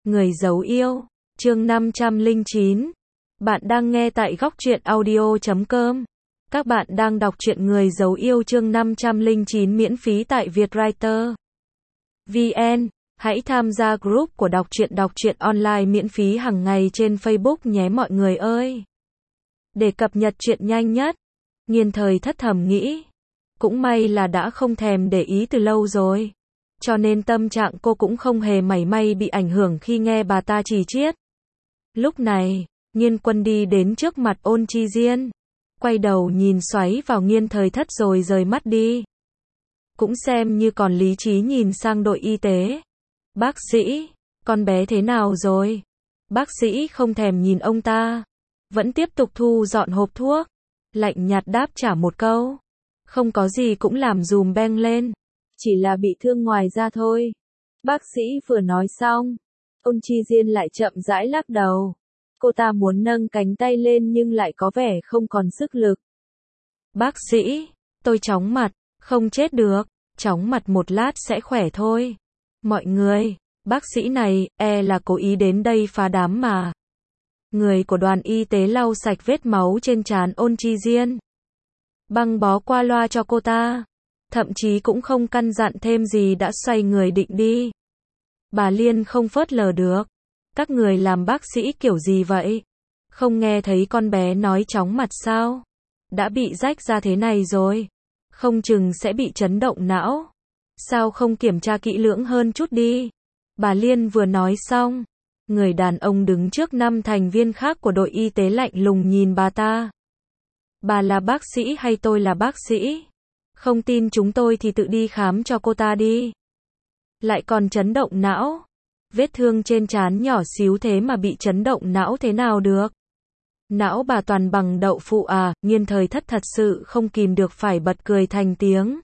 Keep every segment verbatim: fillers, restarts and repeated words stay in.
Người giấu yêu, chương năm trăm lẻ chín. Bạn đang nghe tại góc truyện audio chấm com. Các bạn đang đọc truyện Người giấu yêu chương năm trăm lẻ chín miễn phí tại Vietwriter. vê en. Hãy tham gia group của đọc truyện đọc truyện online miễn phí hàng ngày trên Facebook nhé mọi người ơi. Để cập nhật truyện nhanh nhất. Nghiên Thời Thất thầm nghĩ. Cũng may là đã không thèm để ý từ lâu rồi. Cho nên tâm trạng cô cũng không hề mảy may bị ảnh hưởng khi nghe bà ta chỉ chiết. Lúc này, Nghiên Quân đi đến trước mặt Ôn Chi Diên. Quay đầu nhìn xoáy vào Nghiên Thời Thất rồi rời mắt đi. Cũng xem như còn lý trí nhìn sang đội y tế. Bác sĩ, con bé thế nào rồi? Bác sĩ không thèm nhìn ông ta. Vẫn tiếp tục thu dọn hộp thuốc. Lạnh nhạt đáp trả một câu. Không có gì cũng làm dùm beng lên. Chỉ là bị thương ngoài da thôi. Bác sĩ vừa nói xong. Ôn Chi Diên lại chậm rãi lắc đầu. Cô ta muốn nâng cánh tay lên nhưng lại có vẻ không còn sức lực. Bác sĩ, tôi chóng mặt, không chết được. Chóng mặt một lát sẽ khỏe thôi. Mọi người, bác sĩ này, e là cố ý đến đây phá đám mà. Người của đoàn y tế lau sạch vết máu trên trán Ôn Chi Diên. Băng bó qua loa cho cô ta. Thậm chí cũng không căn dặn thêm gì đã xoay người định đi. Bà Liên không phớt lờ được. Các người làm bác sĩ kiểu gì vậy? Không nghe thấy con bé nói chóng mặt sao? Đã bị rách ra thế này rồi. Không chừng sẽ bị chấn động não. Sao không kiểm tra kỹ lưỡng hơn chút đi? Bà Liên vừa nói xong. Người đàn ông đứng trước năm thành viên khác của đội y tế lạnh lùng nhìn bà ta. Bà là bác sĩ hay tôi là bác sĩ? Không tin chúng tôi thì tự đi khám cho cô ta đi. Lại còn chấn động não. Vết thương trên trán nhỏ xíu thế mà bị chấn động não thế nào được? Não bà toàn bằng đậu phụ à? Nghiên Thời Thất thật sự không kìm được phải bật cười thành tiếng.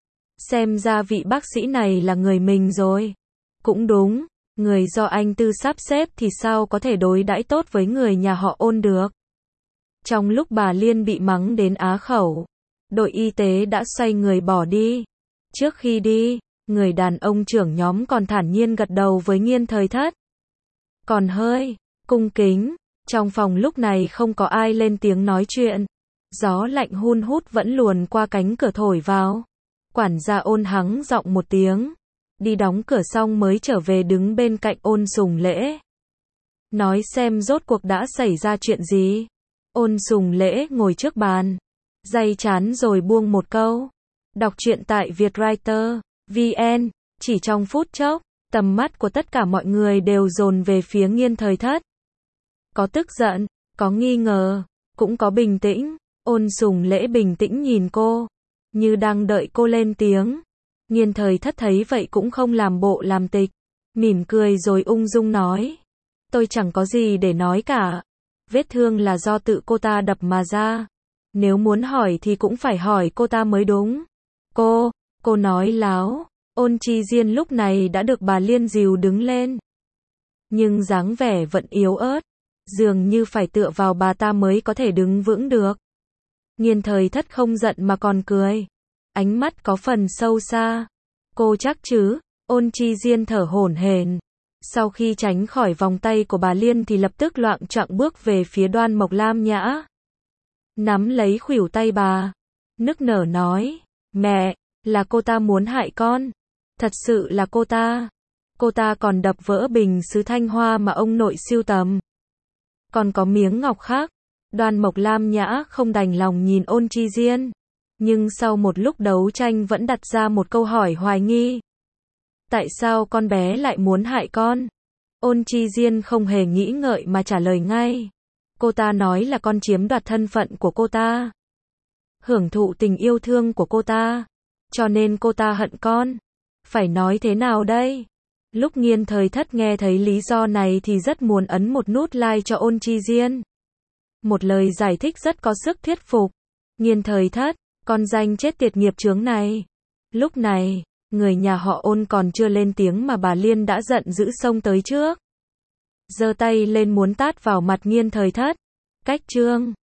Xem ra vị bác sĩ này là người mình rồi. Cũng đúng, người do anh Tư sắp xếp thì sao có thể đối đãi tốt với người nhà họ Ôn được. Trong lúc bà Liên bị mắng đến á khẩu, đội y tế đã xoay người bỏ đi. Trước khi đi, người đàn ông trưởng nhóm còn thản nhiên gật đầu với Nghiên Thời Thất. Còn hơi cung kính, trong phòng lúc này không có ai lên tiếng nói chuyện. Gió lạnh hun hút vẫn luồn qua cánh cửa thổi vào. Quản gia Ôn hắng giọng một tiếng. Đi đóng cửa xong mới trở về đứng bên cạnh Ôn Sùng Lễ. Nói xem rốt cuộc đã xảy ra chuyện gì. Ôn Sùng Lễ ngồi trước bàn. Day chán rồi buông một câu. Đọc truyện tại Vietwriter. vê en. Chỉ trong phút chốc, tầm mắt của tất cả mọi người đều dồn về phía Nghiên Thời Thất. Có tức giận, có nghi ngờ, cũng có bình tĩnh. Ôn Sùng Lễ bình tĩnh nhìn cô, như đang đợi cô lên tiếng. Nghiên Thời Thất thấy vậy cũng không làm bộ làm tịch, mỉm cười rồi ung dung nói. Tôi chẳng có gì để nói cả. Vết thương là do tự cô ta đập mà ra. Nếu muốn hỏi thì cũng phải hỏi cô ta mới đúng. Cô, cô nói láo. Ôn Chi Diên lúc này đã được bà Liên dìu đứng lên. Nhưng dáng vẻ vẫn yếu ớt. Dường như phải tựa vào bà ta mới có thể đứng vững được. Nghiên Thời Thất không giận mà còn cười. Ánh mắt có phần sâu xa. Cô chắc chứ? Ôn Chi Diên thở hổn hển. Sau khi tránh khỏi vòng tay của bà Liên thì lập tức loạng choạng bước về phía Đoan Mộc Lam Nhã. Nắm lấy khuỷu tay bà. Nức nở nói. Mẹ, là cô ta muốn hại con. Thật sự là cô ta. Cô ta còn đập vỡ bình sứ Thanh Hoa mà ông nội sưu tầm. Còn có miếng ngọc khác. Đoan Mộc Lam Nhã không đành lòng nhìn Ôn Chi Diên. Nhưng sau một lúc đấu tranh vẫn đặt ra một câu hỏi hoài nghi. Tại sao con bé lại muốn hại con? Ôn Chi Diên không hề nghĩ ngợi mà trả lời ngay. Cô ta nói là con chiếm đoạt thân phận của cô ta. Hưởng thụ tình yêu thương của cô ta. Cho nên cô ta hận con. Phải nói thế nào đây? Lúc Nghiên Thời Thất nghe thấy lý do này thì rất muốn ấn một nút like cho Ôn Chi Diên. Một lời giải thích rất có sức thuyết phục. Nghiên Thời Thất, con danh chết tiệt nghiệp chướng này. Lúc này, người nhà họ Ôn còn chưa lên tiếng mà bà Liên đã giận dữ xông tới trước. Giơ tay lên muốn tát vào mặt Nghiên Thời Thất. Cách chương